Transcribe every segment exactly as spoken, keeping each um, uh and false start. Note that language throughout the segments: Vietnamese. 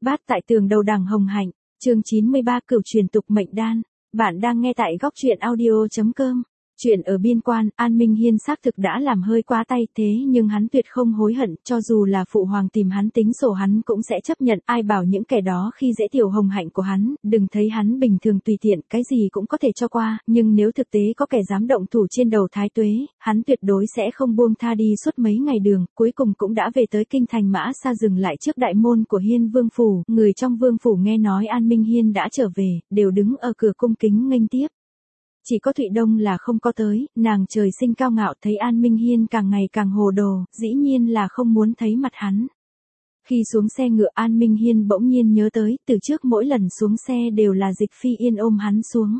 Bát tại tường đầu đằng hồng hạnh, chương chín mươi ba cửu truyền tục mệnh đan. Bạn đang nghe tại góc truyện audio chấm com. Chuyện ở biên quan, An Minh Hiên xác thực đã làm hơi quá tay thế nhưng hắn tuyệt không hối hận, cho dù là phụ hoàng tìm hắn tính sổ hắn cũng sẽ chấp nhận, ai bảo những kẻ đó khi dễ tiểu hồng hạnh của hắn, đừng thấy hắn bình thường tùy tiện, cái gì cũng có thể cho qua, nhưng nếu thực tế có kẻ dám động thủ trên đầu thái tuế, hắn tuyệt đối sẽ không buông tha đi suốt mấy ngày đường, cuối cùng cũng đã về tới kinh thành Mã Sa dừng lại trước đại môn của Hiên Vương phủ, người trong vương phủ nghe nói An Minh Hiên đã trở về, đều đứng ở cửa cung kính nghênh tiếp. Chỉ có Thụy Đông là không có tới, nàng trời sinh cao ngạo thấy An Minh Hiên càng ngày càng hồ đồ, dĩ nhiên là không muốn thấy mặt hắn. Khi xuống xe ngựa An Minh Hiên bỗng nhiên nhớ tới, từ trước mỗi lần xuống xe đều là Dịch Phi Yên ôm hắn xuống.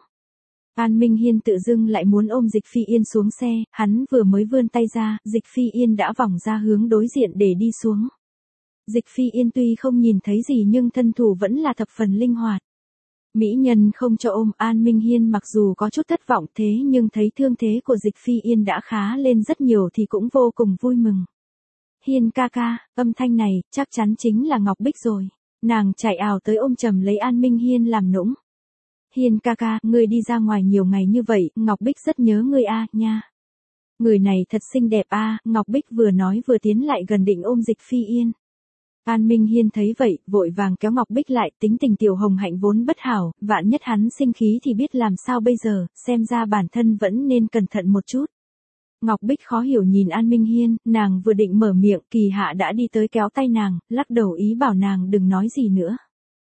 An Minh Hiên tự dưng lại muốn ôm Dịch Phi Yên xuống xe, hắn vừa mới vươn tay ra, Dịch Phi Yên đã vòng ra hướng đối diện để đi xuống. Dịch Phi Yên tuy không nhìn thấy gì nhưng thân thủ vẫn là thập phần linh hoạt. Mỹ nhân không cho ôm, An Minh Hiên mặc dù có chút thất vọng thế nhưng thấy thương thế của Dịch Phi Yên đã khá lên rất nhiều thì cũng vô cùng vui mừng. Hiên ca ca, âm thanh này, chắc chắn chính là Ngọc Bích rồi. Nàng chạy ào tới ôm chầm lấy An Minh Hiên làm nũng. Hiên ca ca, ngươi đi ra ngoài nhiều ngày như vậy, Ngọc Bích rất nhớ ngươi a nha. Người này thật xinh đẹp a, Ngọc Bích vừa nói vừa tiến lại gần định ôm Dịch Phi Yên. An Minh Hiên thấy vậy, vội vàng kéo Ngọc Bích lại, tính tình tiểu hồng hạnh vốn bất hảo, vạn nhất hắn sinh khí thì biết làm sao bây giờ, xem ra bản thân vẫn nên cẩn thận một chút. Ngọc Bích khó hiểu nhìn An Minh Hiên, nàng vừa định mở miệng, Kỳ Hạ đã đi tới kéo tay nàng, lắc đầu ý bảo nàng đừng nói gì nữa.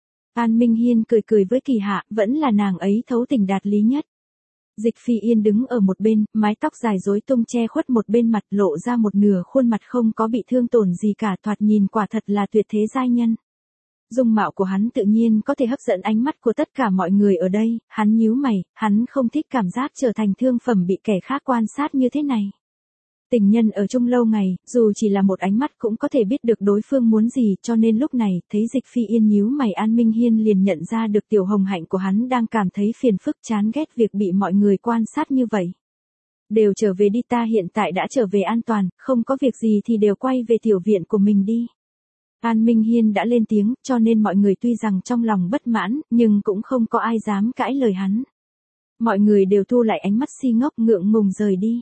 An Minh Hiên cười cười với Kỳ Hạ, vẫn là nàng ấy thấu tình đạt lý nhất. Dịch Phi Yên đứng ở một bên, mái tóc dài rối tung che khuất một bên mặt, lộ ra một nửa khuôn mặt không có bị thương tổn gì cả, thoạt nhìn quả thật là tuyệt thế giai nhân. Dung mạo của hắn tự nhiên có thể hấp dẫn ánh mắt của tất cả mọi người ở đây, hắn nhíu mày, hắn không thích cảm giác trở thành thương phẩm bị kẻ khác quan sát như thế này. Tình nhân ở chung lâu ngày, dù chỉ là một ánh mắt cũng có thể biết được đối phương muốn gì, cho nên lúc này, thấy Dịch Phi Yên nhíu mày An Minh Hiên liền nhận ra được tiểu hồng hạnh của hắn đang cảm thấy phiền phức chán ghét việc bị mọi người quan sát như vậy. Đều trở về đi, ta hiện tại đã trở về an toàn, không có việc gì thì đều quay về tiểu viện của mình đi. An Minh Hiên đã lên tiếng, cho nên mọi người tuy rằng trong lòng bất mãn, nhưng cũng không có ai dám cãi lời hắn. Mọi người đều thu lại ánh mắt si ngốc ngượng ngùng rời đi.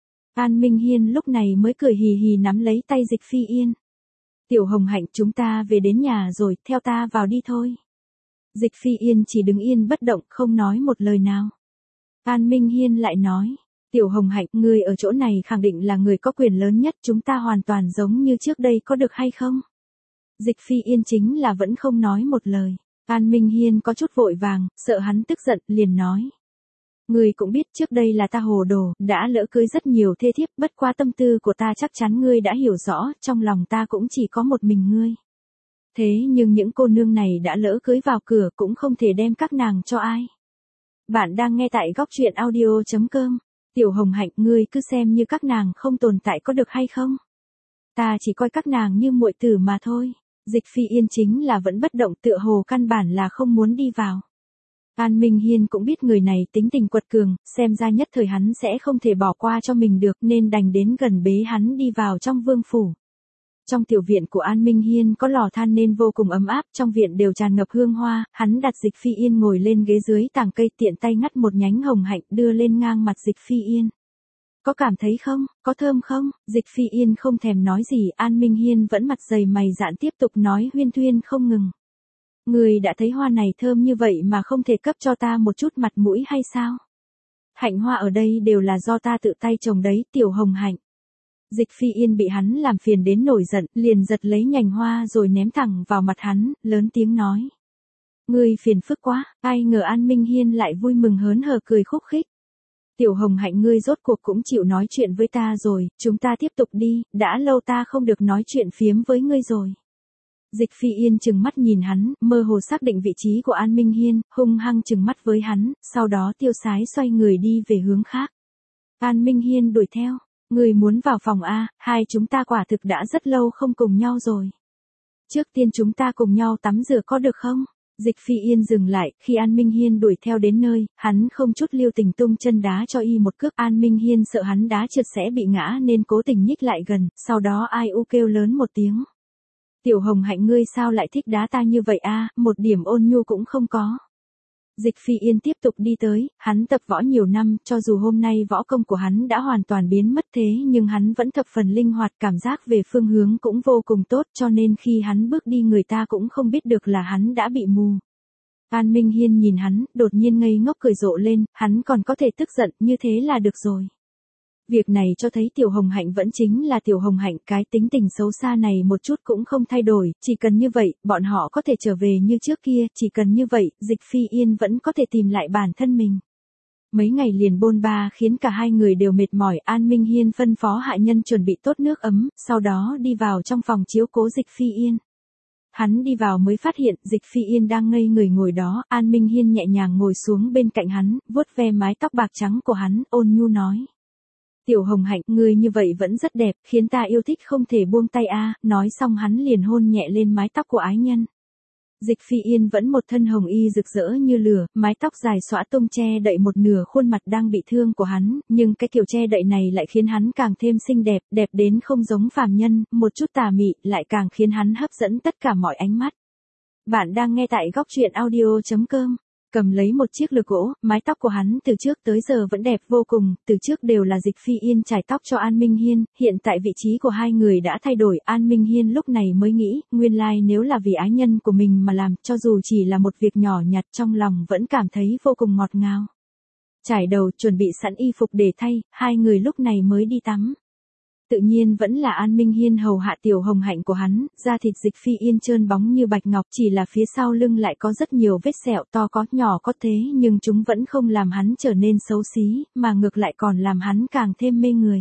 An Minh Hiên lúc này mới cười hì hì nắm lấy tay Dịch Phi Yên. Tiểu hồng hạnh, chúng ta về đến nhà rồi, theo ta vào đi thôi. Dịch Phi Yên chỉ đứng yên bất động, không nói một lời nào. An Minh Hiên lại nói, tiểu hồng hạnh, ngươi ở chỗ này khẳng định là người có quyền lớn nhất, chúng ta hoàn toàn giống như trước đây có được hay không? Dịch Phi Yên chính là vẫn không nói một lời. An Minh Hiên có chút vội vàng, sợ hắn tức giận, liền nói. Ngươi cũng biết trước đây là ta hồ đồ, đã lỡ cưới rất nhiều thê thiếp, bất qua tâm tư của ta chắc chắn ngươi đã hiểu rõ, trong lòng ta cũng chỉ có một mình ngươi. Thế nhưng những cô nương này đã lỡ cưới vào cửa cũng không thể đem các nàng cho ai. Bạn đang nghe tại góc truyện audio chấm com. Tiểu hồng hạnh, ngươi cứ xem như các nàng không tồn tại có được hay không? Ta chỉ coi các nàng như muội tử mà thôi. Dịch Phi Yên chính là vẫn bất động, tựa hồ căn bản là không muốn đi vào. An Minh Hiên cũng biết người này tính tình quật cường, xem ra nhất thời hắn sẽ không thể bỏ qua cho mình được nên đành đến gần bế hắn đi vào trong vương phủ. Trong tiểu viện của An Minh Hiên có lò than nên vô cùng ấm áp, trong viện đều tràn ngập hương hoa, hắn đặt Dịch Phi Yên ngồi lên ghế dưới tàng cây tiện tay ngắt một nhánh hồng hạnh đưa lên ngang mặt Dịch Phi Yên. Có cảm thấy không, có thơm không? Dịch Phi Yên không thèm nói gì, An Minh Hiên vẫn mặt dày mày dạn tiếp tục nói huyên thuyên không ngừng. Người đã thấy hoa này thơm như vậy mà không thể cấp cho ta một chút mặt mũi hay sao? Hạnh hoa ở đây đều là do ta tự tay trồng đấy, tiểu hồng hạnh. Dịch Phi Yên bị hắn làm phiền đến nổi giận, liền giật lấy nhành hoa rồi ném thẳng vào mặt hắn, lớn tiếng nói. Ngươi phiền phức quá, ai ngờ An Minh Hiên lại vui mừng hớn hở cười khúc khích. Tiểu hồng hạnh, ngươi rốt cuộc cũng chịu nói chuyện với ta rồi, chúng ta tiếp tục đi, đã lâu ta không được nói chuyện phiếm với ngươi rồi. Dịch Phi Yên trừng mắt nhìn hắn, mơ hồ xác định vị trí của An Minh Hiên, hung hăng trừng mắt với hắn, sau đó tiêu sái xoay người đi về hướng khác. An Minh Hiên đuổi theo, người muốn vào phòng A, hai chúng ta quả thực đã rất lâu không cùng nhau rồi. Trước tiên chúng ta cùng nhau tắm rửa có được không? Dịch Phi Yên dừng lại, khi An Minh Hiên đuổi theo đến nơi, hắn không chút lưu tình tung chân đá cho y một cước. An Minh Hiên sợ hắn đá trượt sẽ bị ngã nên cố tình nhích lại gần, sau đó ai u kêu lớn một tiếng. Tiểu Hồng Hạnh ngươi sao lại thích đá ta như vậy a, một điểm ôn nhu cũng không có. Dịch Phi Yên tiếp tục đi tới, hắn tập võ nhiều năm, cho dù hôm nay võ công của hắn đã hoàn toàn biến mất thế nhưng hắn vẫn thập phần linh hoạt, cảm giác về phương hướng cũng vô cùng tốt, cho nên khi hắn bước đi người ta cũng không biết được là hắn đã bị mù. An Minh Hiên nhìn hắn, đột nhiên ngây ngốc cười rộ lên, hắn còn có thể tức giận, như thế là được rồi. Việc này cho thấy Tiểu Hồng Hạnh vẫn chính là Tiểu Hồng Hạnh, cái tính tình xấu xa này một chút cũng không thay đổi, chỉ cần như vậy, bọn họ có thể trở về như trước kia, chỉ cần như vậy, Dịch Phi Yên vẫn có thể tìm lại bản thân mình. Mấy ngày liền bôn ba khiến cả hai người đều mệt mỏi, An Minh Hiên phân phó hạ nhân chuẩn bị tốt nước ấm, sau đó đi vào trong phòng chiếu cố Dịch Phi Yên. Hắn đi vào mới phát hiện Dịch Phi Yên đang ngây người ngồi đó, An Minh Hiên nhẹ nhàng ngồi xuống bên cạnh hắn, vuốt ve mái tóc bạc trắng của hắn, ôn nhu nói. Tiểu Hồng Hạnh, ngươi như vậy vẫn rất đẹp, khiến ta yêu thích không thể buông tay a. Nói xong hắn liền hôn nhẹ lên mái tóc của ái nhân. Dịch Phi Yên vẫn một thân hồng y rực rỡ như lửa, mái tóc dài xõa tung che đậy một nửa khuôn mặt đang bị thương của hắn, nhưng cái kiểu che đậy này lại khiến hắn càng thêm xinh đẹp, đẹp đến không giống phàm nhân, một chút tà mị, lại càng khiến hắn hấp dẫn tất cả mọi ánh mắt. Bạn đang nghe tại góc truyện audio chấm com. Cầm lấy một chiếc lược gỗ, mái tóc của hắn từ trước tới giờ vẫn đẹp vô cùng, từ trước đều là Dịch Phi Yên chải tóc cho An Minh Hiên, hiện tại vị trí của hai người đã thay đổi, An Minh Hiên lúc này mới nghĩ, nguyên lai nếu là vì ái nhân của mình mà làm, cho dù chỉ là một việc nhỏ nhặt trong lòng vẫn cảm thấy vô cùng ngọt ngào. Trải đầu, chuẩn bị sẵn y phục để thay, hai người lúc này mới đi tắm. Tự nhiên vẫn là An Minh Hiên hầu hạ Tiểu Hồng Hạnh của hắn, da thịt Dịch Phi Yên trơn bóng như bạch ngọc, chỉ là phía sau lưng lại có rất nhiều vết sẹo, to có nhỏ có thế nhưng chúng vẫn không làm hắn trở nên xấu xí, mà ngược lại còn làm hắn càng thêm mê người.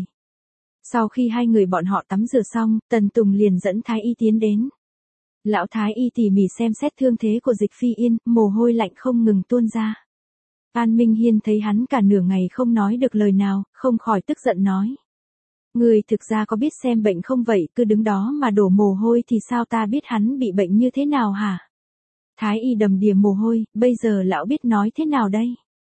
Sau khi hai người bọn họ tắm rửa xong, Tần Tùng liền dẫn Thái Y tiến đến. Lão Thái Y tỉ mỉ xem xét thương thế của Dịch Phi Yên, mồ hôi lạnh không ngừng tuôn ra. An Minh Hiên thấy hắn cả nửa ngày không nói được lời nào, không khỏi tức giận nói. Người thực ra có biết xem bệnh không vậy, cứ đứng đó mà đổ mồ hôi thì sao ta biết hắn bị bệnh như thế nào hả? Thái Y đầm đìa mồ hôi, bây giờ lão biết nói thế nào đây?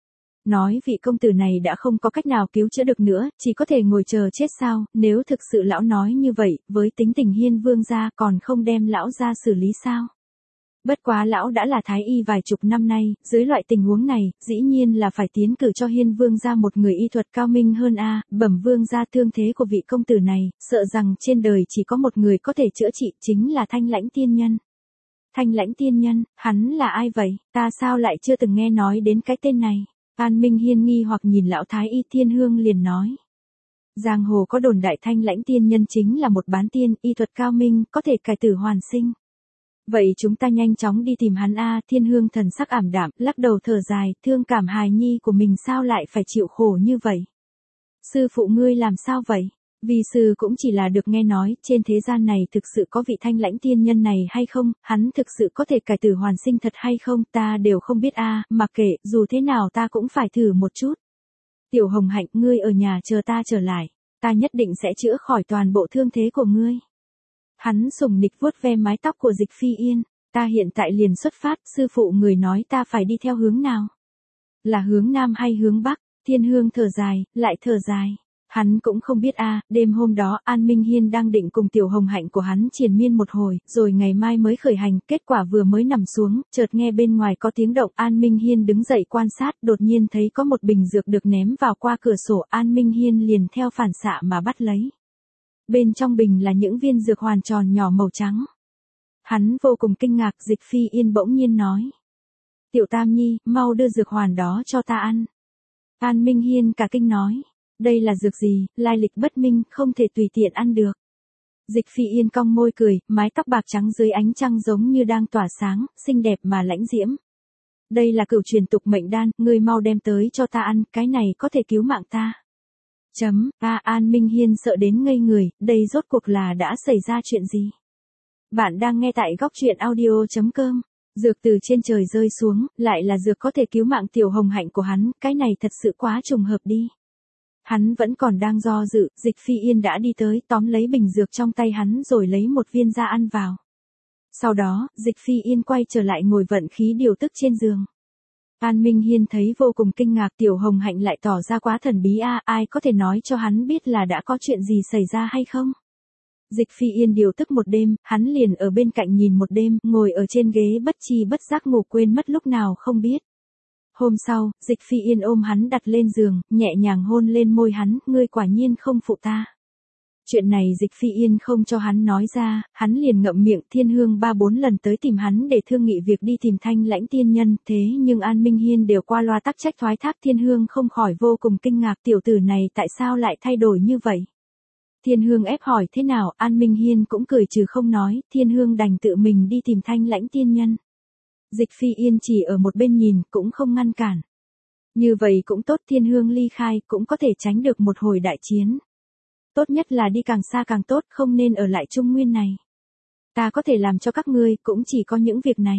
Nói vị công tử này đã không có cách nào cứu chữa được nữa, chỉ có thể ngồi chờ chết sao, nếu thực sự lão nói như vậy, với tính tình Hiên Vương gia còn không đem lão ra xử lý sao? Bất quá lão đã là thái y vài chục năm nay, dưới loại tình huống này, dĩ nhiên là phải tiến cử cho Hiên Vương gia một người y thuật cao minh hơn a. Bẩm Vương gia, thương thế của vị công tử này, sợ rằng trên đời chỉ có một người có thể chữa trị, chính là Thanh Lãnh Tiên Nhân. Thanh Lãnh Tiên Nhân, hắn là ai vậy, ta sao lại chưa từng nghe nói đến cái tên này? An Minh Hiên nghi hoặc nhìn lão thái y Thiên Hương liền nói. Giang hồ có đồn đại Thanh Lãnh Tiên Nhân chính là một bán tiên, y thuật cao minh, có thể cải tử hoàn sinh. Vậy chúng ta nhanh chóng đi tìm hắn a. Thiên Hương thần sắc ảm đạm, lắc đầu thở dài, thương cảm hài nhi của mình sao lại phải chịu khổ như vậy. Sư phụ ngươi làm sao vậy? Vì sư cũng chỉ là được nghe nói, trên thế gian này thực sự có vị Thanh Lãnh Tiên Nhân này hay không, hắn thực sự có thể cải tử hoàn sinh thật hay không, ta đều không biết a. Mặc kệ, dù thế nào ta cũng phải thử một chút. Tiểu Hồng Hạnh, ngươi ở nhà chờ ta trở lại, ta nhất định sẽ chữa khỏi toàn bộ thương thế của ngươi. Hắn sùng nịch vuốt ve mái tóc của Dịch Phi Yên, ta hiện tại liền xuất phát, sư phụ người nói ta phải đi theo hướng nào? Là hướng nam hay hướng bắc? Thiên Hương thở dài, lại thở dài. Hắn cũng không biết a. Đêm hôm đó An Minh Hiên đang định cùng Tiểu Hồng Hạnh của hắn triền miên một hồi, rồi ngày mai mới khởi hành, kết quả vừa mới nằm xuống, chợt nghe bên ngoài có tiếng động, An Minh Hiên đứng dậy quan sát, đột nhiên thấy có một bình dược được ném vào qua cửa sổ, An Minh Hiên liền theo phản xạ mà bắt lấy. Bên trong bình là những viên dược hoàn tròn nhỏ màu trắng. Hắn vô cùng kinh ngạc, Dịch Phi Yên bỗng nhiên nói. Tiểu Tam Nhi, mau đưa dược hoàn đó cho ta ăn. An Minh Hiên cả kinh nói. Đây là dược gì, lai lịch bất minh, không thể tùy tiện ăn được. Dịch Phi Yên cong môi cười, mái tóc bạc trắng dưới ánh trăng giống như đang tỏa sáng, xinh đẹp mà lãnh diễm. Đây là cửu truyền tục mệnh đan, ngươi mau đem tới cho ta ăn, cái này có thể cứu mạng ta. Chấm, a. An Minh Hiên sợ đến ngây người, đây rốt cuộc là đã xảy ra chuyện gì? Bạn đang nghe tại góc truyện audio chấm com. Dược từ trên trời rơi xuống, lại là dược có thể cứu mạng Tiểu Hồng Hạnh của hắn, cái này thật sự quá trùng hợp đi. Hắn vẫn còn đang do dự, Dịch Phi Yên đã đi tới, tóm lấy bình dược trong tay hắn rồi lấy một viên ra ăn vào. Sau đó, Dịch Phi Yên quay trở lại ngồi vận khí điều tức trên giường. An Minh Hiên thấy vô cùng kinh ngạc, Tiểu Hồng Hạnh lại tỏ ra quá thần bí a, ai có thể nói cho hắn biết là đã có chuyện gì xảy ra hay không? Dịch Phi Yên điều tức một đêm, hắn liền ở bên cạnh nhìn một đêm, ngồi ở trên ghế bất chi bất giác ngủ quên mất lúc nào không biết. Hôm sau, Dịch Phi Yên ôm hắn đặt lên giường, nhẹ nhàng hôn lên môi hắn, ngươi quả nhiên không phụ ta. Chuyện này Dịch Phi Yên không cho hắn nói ra, hắn liền ngậm miệng. Thiên Hương ba bốn lần tới tìm hắn để thương nghị việc đi tìm Thanh Lãnh tiên nhân, thế nhưng An Minh Hiên đều qua loa tắc trách thoái thác. Thiên Hương không khỏi vô cùng kinh ngạc, tiểu tử này tại sao lại thay đổi như vậy. Thiên Hương ép hỏi thế nào, An Minh Hiên cũng cười trừ không nói, Thiên Hương đành tự mình đi tìm Thanh Lãnh tiên nhân. Dịch Phi Yên chỉ ở một bên nhìn, cũng không ngăn cản. Như vậy cũng tốt, Thiên Hương ly khai, cũng có thể tránh được một hồi đại chiến. Tốt nhất là đi càng xa càng tốt, không nên ở lại Trung Nguyên này. Ta có thể làm cho các ngươi, cũng chỉ có những việc này.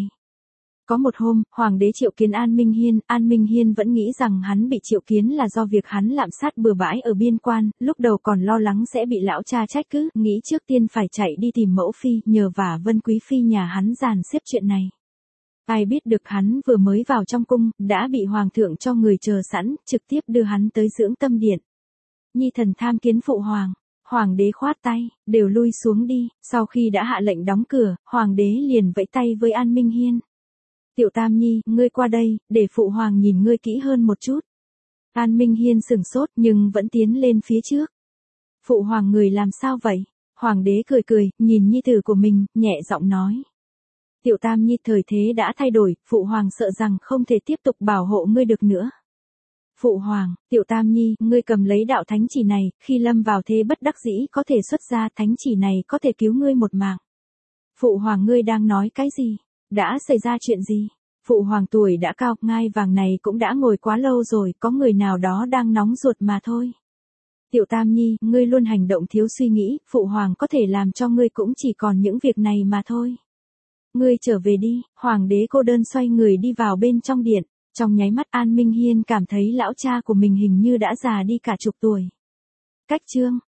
Có một hôm, Hoàng đế triệu kiến An Minh Hiên, An Minh Hiên vẫn nghĩ rằng hắn bị triệu kiến là do việc hắn lạm sát bừa bãi ở biên quan, lúc đầu còn lo lắng sẽ bị lão cha trách cứ, nghĩ trước tiên phải chạy đi tìm mẫu phi, nhờ vả Vân Quý Phi nhà hắn dàn xếp chuyện này. Ai biết được hắn vừa mới vào trong cung, đã bị Hoàng thượng cho người chờ sẵn, trực tiếp đưa hắn tới dưỡng tâm điện. Nhi thần tham kiến phụ hoàng. Hoàng đế khoát tay, đều lui xuống đi. Sau khi đã hạ lệnh đóng cửa, Hoàng đế liền vẫy tay với An Minh Hiên. Tiểu Tam Nhi, ngươi qua đây, để phụ hoàng nhìn ngươi kỹ hơn một chút. An Minh Hiên sửng sốt nhưng vẫn tiến lên phía trước. Phụ hoàng người làm sao vậy? Hoàng đế cười cười, nhìn nhi tử của mình, nhẹ giọng nói. Tiểu Tam Nhi, thời thế đã thay đổi, phụ hoàng sợ rằng không thể tiếp tục bảo hộ ngươi được nữa. Phụ hoàng, Tiểu Tam Nhi, ngươi cầm lấy đạo thánh chỉ này, khi lâm vào thế bất đắc dĩ có thể xuất ra, thánh chỉ này có thể cứu ngươi một mạng. Phụ hoàng, ngươi đang nói cái gì? Đã xảy ra chuyện gì? Phụ hoàng tuổi đã cao, ngai vàng này cũng đã ngồi quá lâu rồi, có người nào đó đang nóng ruột mà thôi. Tiểu Tam Nhi, ngươi luôn hành động thiếu suy nghĩ, phụ hoàng có thể làm cho ngươi cũng chỉ còn những việc này mà thôi. Ngươi trở về đi. Hoàng đế cô đơn xoay người đi vào bên trong điện. Trong nháy mắt An Minh Hiên cảm thấy lão cha của mình hình như đã già đi cả chục tuổi. Cách chương